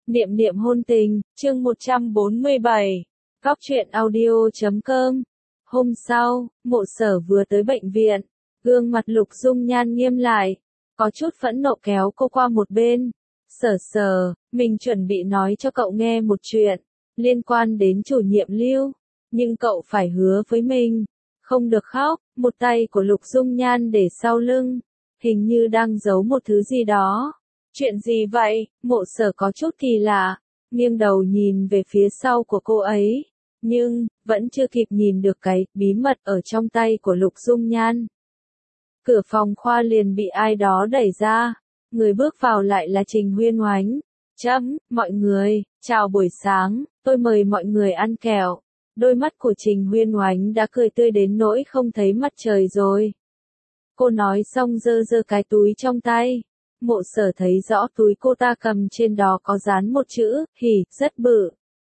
Niệm niệm hôn tình, chương 147. Góc truyện audio.com. Hôm sau, Mộ Sở vừa tới bệnh viện, gương mặt Lục Dung Nhan nghiêm lại, có chút phẫn nộ kéo cô qua một bên. Sở, mình chuẩn bị nói cho cậu nghe một chuyện, liên quan đến chủ nhiệm Lưu, nhưng cậu phải hứa với mình, không được khóc. Một tay của Lục Dung Nhan để sau lưng, hình như đang giấu một thứ gì đó. Chuyện gì vậy? Mộ Sở có chút kỳ lạ, nghiêng đầu nhìn về phía sau của cô ấy, nhưng vẫn chưa kịp nhìn được cái bí mật ở trong tay của Lục Dung Nhan. Cửa phòng khoa liền bị ai đó đẩy ra, người bước vào lại là Trình Huyên Oánh. Mọi người, chào buổi sáng, tôi mời mọi người ăn kẹo. Đôi mắt của Trình Huyên Oánh đã cười tươi đến nỗi không thấy mặt trời rồi. Cô nói xong giơ cái túi trong tay. Mộ Sở thấy rõ túi cô ta cầm trên đó có dán một chữ, hỉ, rất bự.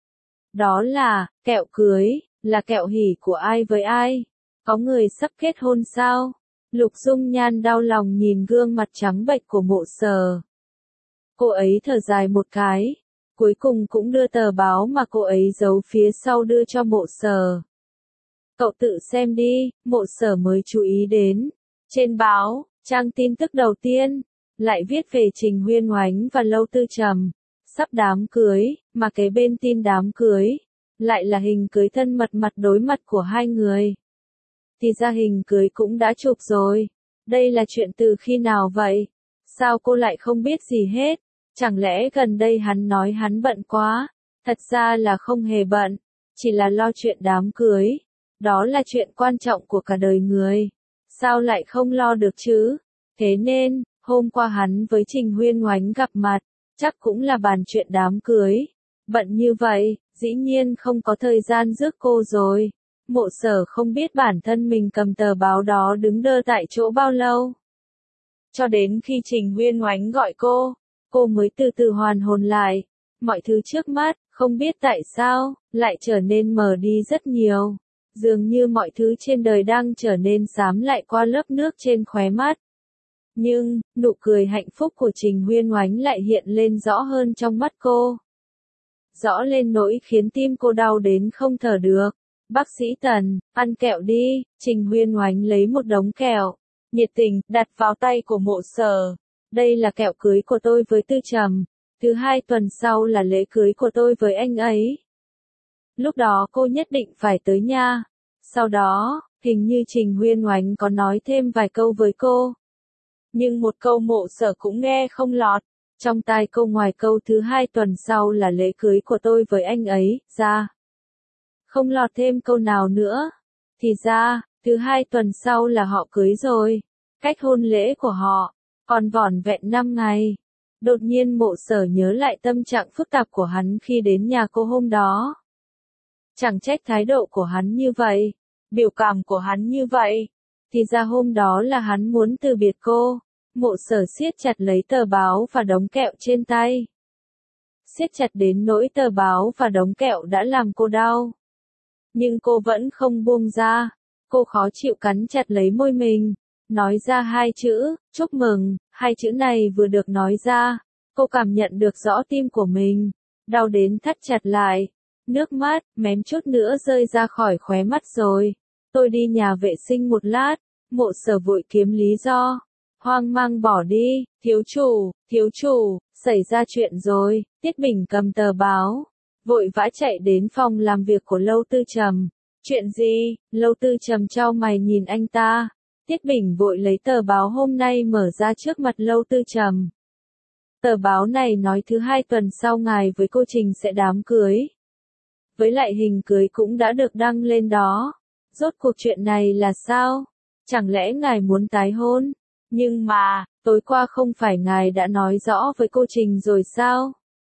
Đó là, kẹo cưới, là kẹo hỉ của ai với ai? Có người sắp kết hôn sao? Lục Dung Nhan đau lòng nhìn gương mặt trắng bệch của Mộ Sở. Cô ấy thở dài một cái, cuối cùng cũng đưa tờ báo mà cô ấy giấu phía sau đưa cho Mộ Sở. Cậu tự xem đi. Mộ Sở mới chú ý đến. Trên báo, trang tin tức đầu tiên lại viết về Trình Huyên Oánh và Lâu Tư Trầm sắp đám cưới, mà kế bên tin đám cưới lại là hình cưới thân mật mặt đối mặt của hai người. Thì ra hình cưới cũng đã chụp rồi. Đây là chuyện từ khi nào vậy? Sao cô lại không biết gì hết? Chẳng lẽ gần đây hắn nói hắn bận quá? Thật ra là không hề bận, chỉ là lo chuyện đám cưới. Đó là chuyện quan trọng của cả đời người. Sao lại không lo được chứ? Thế nên, hôm qua hắn với Trình Huyên Oánh gặp mặt, chắc cũng là bàn chuyện đám cưới. Bận như vậy, dĩ nhiên không có thời gian rước cô rồi. Mộ Sở không biết bản thân mình cầm tờ báo đó đứng đơ tại chỗ bao lâu. Cho đến khi Trình Huyên Oánh gọi cô mới từ từ hoàn hồn lại. Mọi thứ trước mắt, không biết tại sao, lại trở nên mờ đi rất nhiều. Dường như mọi thứ trên đời đang trở nên xám lại qua lớp nước trên khóe mắt. Nhưng, nụ cười hạnh phúc của Trình Huyên Oánh lại hiện lên rõ hơn trong mắt cô. Rõ lên nỗi khiến tim cô đau đến không thở được. Bác sĩ Tần, ăn kẹo đi. Trình Huyên Oánh lấy một đống kẹo, nhiệt tình, đặt vào tay của Mộ Sở. Đây là kẹo cưới của tôi với Tư Trầm. Thứ 2 tuần sau là lễ cưới của tôi với anh ấy. Lúc đó cô nhất định phải tới nha. Sau đó, hình như Trình Huyên Oánh có nói thêm vài câu với cô. Nhưng một câu Mộ Sở cũng nghe không lọt. Trong tai cô ngoài câu thứ 2 tuần sau là lễ cưới của tôi với anh ấy, ra. Không lọt thêm câu nào nữa. Thì ra, thứ 2 tuần sau là họ cưới rồi. Cách hôn lễ của họ, còn vỏn vẹn 5 ngày. Đột nhiên Mộ Sở nhớ lại tâm trạng phức tạp của hắn khi đến nhà cô hôm đó. Chẳng trách thái độ của hắn như vậy, biểu cảm của hắn như vậy. Thì ra hôm đó là hắn muốn từ biệt cô. Mộ Sở siết chặt lấy tờ báo và đống kẹo trên tay. Siết chặt đến nỗi tờ báo và đống kẹo đã làm cô đau. Nhưng cô vẫn không buông ra. Cô khó chịu cắn chặt lấy môi mình, nói ra 2 chữ, chúc mừng. 2 chữ này vừa được nói ra, cô cảm nhận được rõ tim của mình, đau đến thắt chặt lại. Nước mắt, mém chút nữa rơi ra khỏi khóe mắt rồi. Tôi đi nhà vệ sinh một lát. Mộ Sở vội kiếm lý do. Hoang mang bỏ đi. Thiếu chủ, xảy ra chuyện rồi. Tiết Bình cầm tờ báo, vội vã chạy đến phòng làm việc của Lâu Tư Trầm. Chuyện gì? Lâu Tư Trầm chau mày nhìn anh ta. Tiết Bình vội lấy tờ báo hôm nay mở ra trước mặt Lâu Tư Trầm. Tờ báo này nói thứ 2 tuần sau ngài với cô Trình sẽ đám cưới. Với lại hình cưới cũng đã được đăng lên đó. Rốt cuộc chuyện này là sao? Chẳng lẽ ngài muốn tái hôn? Nhưng mà, tối qua không phải ngài đã nói rõ với cô Trình rồi sao?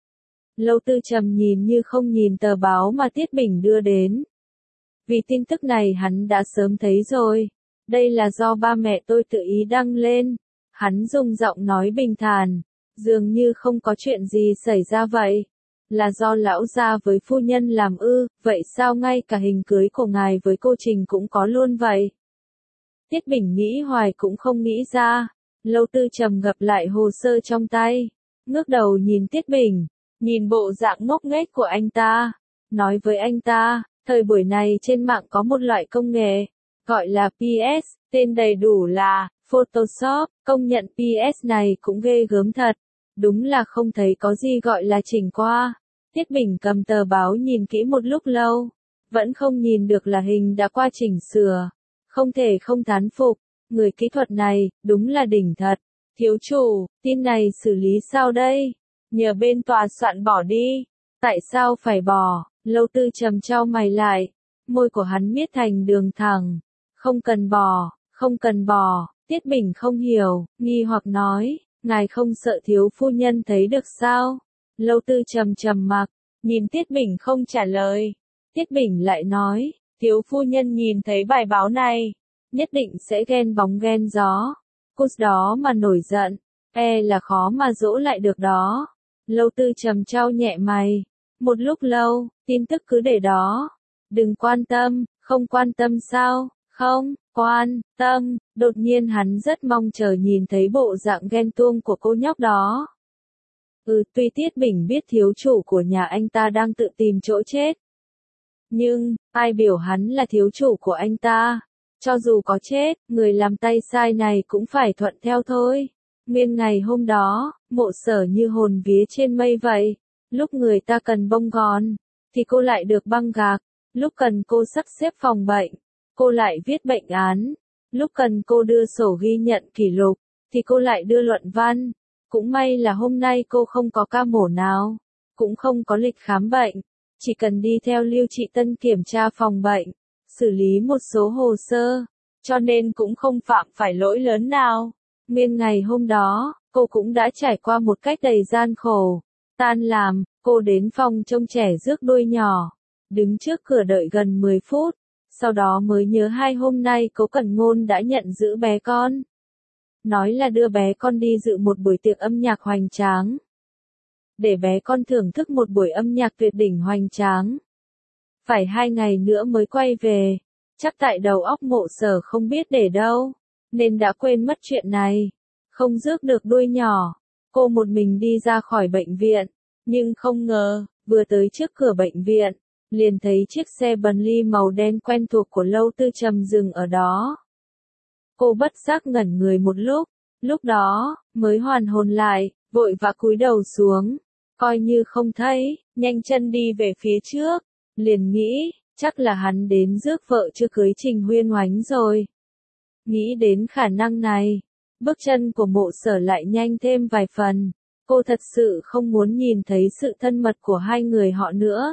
Lâu Tư Trầm nhìn như không nhìn tờ báo mà Tiết Bình đưa đến. Vì tin tức này hắn đã sớm thấy rồi. Đây là do ba mẹ tôi tự ý đăng lên. Hắn dùng giọng nói bình thản, dường như không có chuyện gì xảy ra vậy. Là do lão gia với phu nhân làm ư? Vậy sao ngay cả hình cưới của ngài với cô Trình cũng có luôn vậy? Tiết Bình nghĩ hoài cũng không nghĩ ra. Lâu Tư Trầm gập lại hồ sơ trong tay, ngước đầu nhìn Tiết Bình. nhìn bộ dạng ngốc nghếch của anh ta, nói với anh ta, thời buổi này trên mạng có một loại công nghệ, gọi là PS, tên đầy đủ là Photoshop, công nhận PS này cũng ghê gớm thật, đúng là không thấy có gì gọi là chỉnh qua. Tiết Bình cầm tờ báo nhìn kỹ một lúc lâu, vẫn không nhìn được là hình đã qua chỉnh sửa, không thể không thán phục, người kỹ thuật này, đúng là đỉnh thật. Thiếu chủ, tin này xử lý sao đây? Nhờ bên tòa soạn bỏ đi. Tại sao phải bỏ? Lâu Tư Trầm chau mày lại, môi của hắn miết thành đường thẳng. Không cần bỏ, không cần bỏ. Tiết Bình không hiểu, nghi hoặc nói, ngài không sợ thiếu phu nhân thấy được sao? Lâu Tư Trầm trầm mặc, nhìn Tiết Bình không trả lời. Tiết Bình lại nói, thiếu phu nhân nhìn thấy bài báo này, nhất định sẽ ghen bóng ghen gió. Cút đó mà nổi giận, là khó mà dỗ lại được đó. Lâu Tư Trầm chau nhẹ mày. Một lúc lâu, tin tức cứ để đó. Đừng quan tâm, không quan tâm sao? Không, quan tâm. Đột nhiên hắn rất mong chờ nhìn thấy bộ dạng ghen tuông của cô nhóc đó. Tuy Tiết Bình biết thiếu chủ của nhà anh ta đang tự tìm chỗ chết. Nhưng, ai biểu hắn là thiếu chủ của anh ta? Cho dù có chết, người làm tay sai này cũng phải thuận theo thôi. Nguyên ngày hôm đó, Mộ Sở như hồn vía trên mây vậy. Lúc người ta cần bông gòn, thì cô lại được băng gạc. Lúc cần cô sắp xếp phòng bệnh, cô lại viết bệnh án. Lúc cần cô đưa sổ ghi nhận kỷ lục, thì cô lại đưa luận văn. Cũng may là hôm nay cô không có ca mổ nào, cũng không có lịch khám bệnh. Chỉ cần đi theo Lưu Trị Tân kiểm tra phòng bệnh, xử lý một số hồ sơ, cho nên cũng không phạm phải lỗi lớn nào. Nguyên ngày hôm đó, cô cũng đã trải qua một cách đầy gian khổ. Tan làm, cô đến phòng trông trẻ rước đuôi nhỏ, đứng trước cửa đợi gần 10 phút, sau đó mới nhớ 2 hôm nay Cố Cẩn Ngôn đã nhận giữ bé con. Nói là đưa bé con đi dự một buổi tiệc âm nhạc hoành tráng. Để bé con thưởng thức một buổi âm nhạc tuyệt đỉnh hoành tráng. Phải 2 ngày nữa mới quay về, chắc tại đầu óc Mộ Sở không biết để đâu, nên đã quên mất chuyện này. Không rước được đuôi nhỏ, cô một mình đi ra khỏi bệnh viện, nhưng không ngờ, vừa tới trước cửa bệnh viện, liền thấy chiếc xe Bentley màu đen quen thuộc của Lâu Tư Trầm dừng ở đó. Cô bất giác ngẩn người một lúc đó, mới hoàn hồn lại, vội vã cúi đầu xuống, coi như không thấy, nhanh chân đi về phía trước, liền nghĩ, chắc là hắn đến rước vợ chưa cưới Trình Huyên Oánh rồi. Nghĩ đến khả năng này, bước chân của Mộ Sở lại nhanh thêm vài phần, cô thật sự không muốn nhìn thấy sự thân mật của hai người họ nữa.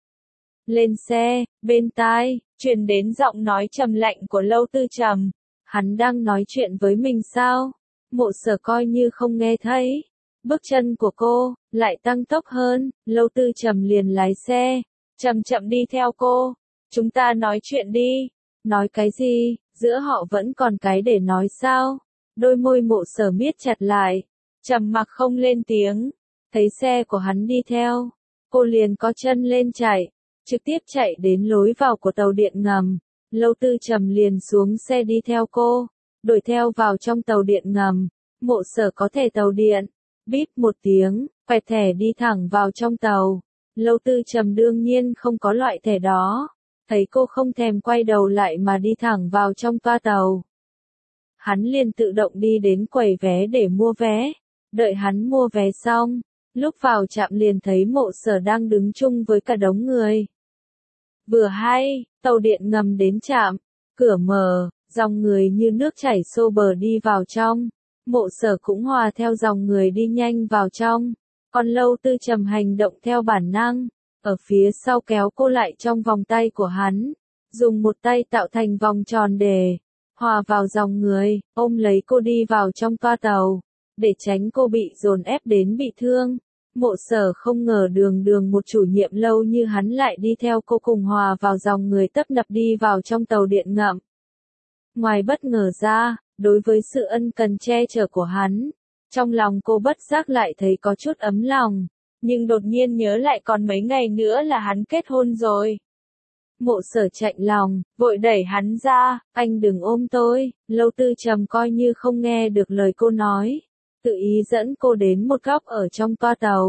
Lên xe, bên tai, truyền đến giọng nói trầm lạnh của Lâu Tư Trầm. Hắn đang nói chuyện với mình sao? Mộ Sở coi như không nghe thấy. Bước chân của cô, lại tăng tốc hơn, Lâu Tư Trầm liền lái xe, chậm chậm đi theo cô. Chúng ta nói chuyện đi. Nói cái gì, giữa họ vẫn còn cái để nói sao? Đôi môi Mộ Sở miết chặt lại, trầm mặc không lên tiếng. Thấy xe của hắn đi theo, cô liền có chân lên chạy, trực tiếp chạy đến lối vào của tàu điện ngầm. Lâu Tư Trầm liền xuống xe đi theo cô, đuổi theo vào trong tàu điện ngầm. Mộ Sở có thẻ tàu điện, bíp một tiếng, quẹt thẻ đi thẳng vào trong tàu. Lâu Tư Trầm đương nhiên không có loại thẻ đó, thấy cô không thèm quay đầu lại mà đi thẳng vào trong toa tàu. Hắn liền tự động đi đến quầy vé để mua vé, đợi hắn mua vé xong, lúc vào trạm liền thấy Mộ Sở đang đứng chung với cả đống người. Vừa hay, tàu điện ngầm đến trạm, cửa mở, dòng người như nước chảy xô bờ đi vào trong. Mộ Sở cũng hòa theo dòng người đi nhanh vào trong, còn Lâu Tư Trầm hành động theo bản năng, ở phía sau kéo cô lại trong vòng tay của hắn, dùng một tay tạo thành vòng tròn để hòa vào dòng người, ôm lấy cô đi vào trong toa tàu, để tránh cô bị dồn ép đến bị thương. Mộ Sở không ngờ đường một chủ nhiệm lâu như hắn lại đi theo cô cùng hòa vào dòng người tấp nập đi vào trong tàu điện ngầm. Ngoài bất ngờ ra, đối với sự ân cần che chở của hắn, trong lòng cô bất giác lại thấy có chút ấm lòng, nhưng đột nhiên nhớ lại còn mấy ngày nữa là hắn kết hôn rồi. Mộ Sở chạnh lòng, vội đẩy hắn ra, anh đừng ôm tôi. Lâu Tư Trầm coi như không nghe được lời cô nói, tự ý dẫn cô đến một góc ở trong toa tàu,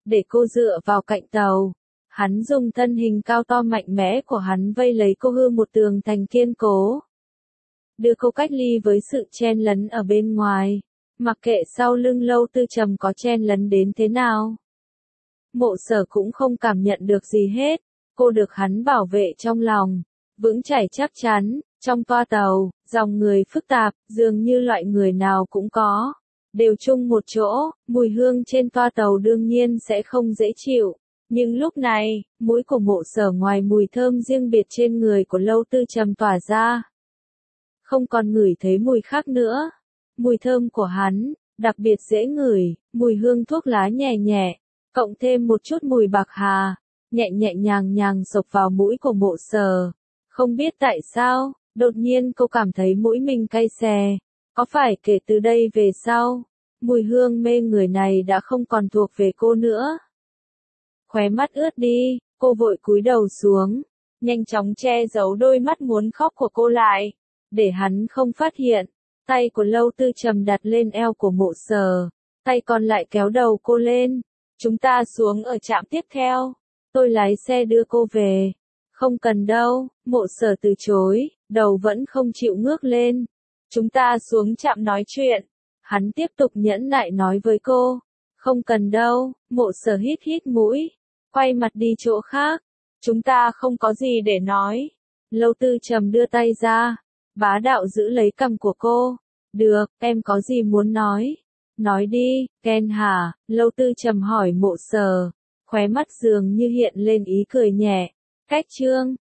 để cô dựa vào cạnh tàu. Hắn dùng thân hình cao to mạnh mẽ của hắn vây lấy cô hư một tường thành kiên cố. Đưa cô cách ly với sự chen lấn ở bên ngoài. Mặc kệ sau lưng Lâu Tư Trầm có chen lấn đến thế nào. Mộ Sở cũng không cảm nhận được gì hết. Cô được hắn bảo vệ trong lòng. Vững chãi chắc chắn. Trong toa tàu, dòng người phức tạp, dường như loại người nào cũng có. Đều chung một chỗ, mùi hương trên toa tàu đương nhiên sẽ không dễ chịu. Nhưng lúc này, mũi của Mộ Sở ngoài mùi thơm riêng biệt trên người của Lâu Tư Trầm tỏa ra. Không còn ngửi thấy mùi khác nữa. Mùi thơm của hắn, đặc biệt dễ ngửi, mùi hương thuốc lá nhẹ nhẹ, cộng thêm một chút mùi bạc hà, nhẹ nhẹ nhàng nhàng xộc vào mũi của Mộ Sở. Không biết tại sao, đột nhiên cô cảm thấy mũi mình cay xè. Có phải kể từ đây về sau, mùi hương mê người này đã không còn thuộc về cô nữa? Khóe mắt ướt đi, cô vội cúi đầu xuống, nhanh chóng che giấu đôi mắt muốn khóc của cô lại, để hắn không phát hiện. Tay của Lâu Tư Trầm đặt lên eo của Mộ Sở, tay còn lại kéo đầu cô lên. Chúng ta xuống ở trạm tiếp theo, tôi lái xe đưa cô về. Không cần đâu, Mộ Sở từ chối, đầu vẫn không chịu ngước lên. Chúng ta xuống trạm nói chuyện. Hắn tiếp tục nhẫn nại nói với cô. Không cần đâu, Mộ Sở hít hít mũi, quay mặt đi chỗ khác. Chúng ta không có gì để nói. Lâu Tư Trầm đưa tay ra, bá đạo giữ lấy cằm của cô. Được, em có gì muốn nói? Nói đi, Ken hả? Lâu Tư Trầm hỏi Mộ Sở, khóe mắt dường như hiện lên ý cười nhẹ. Cách chương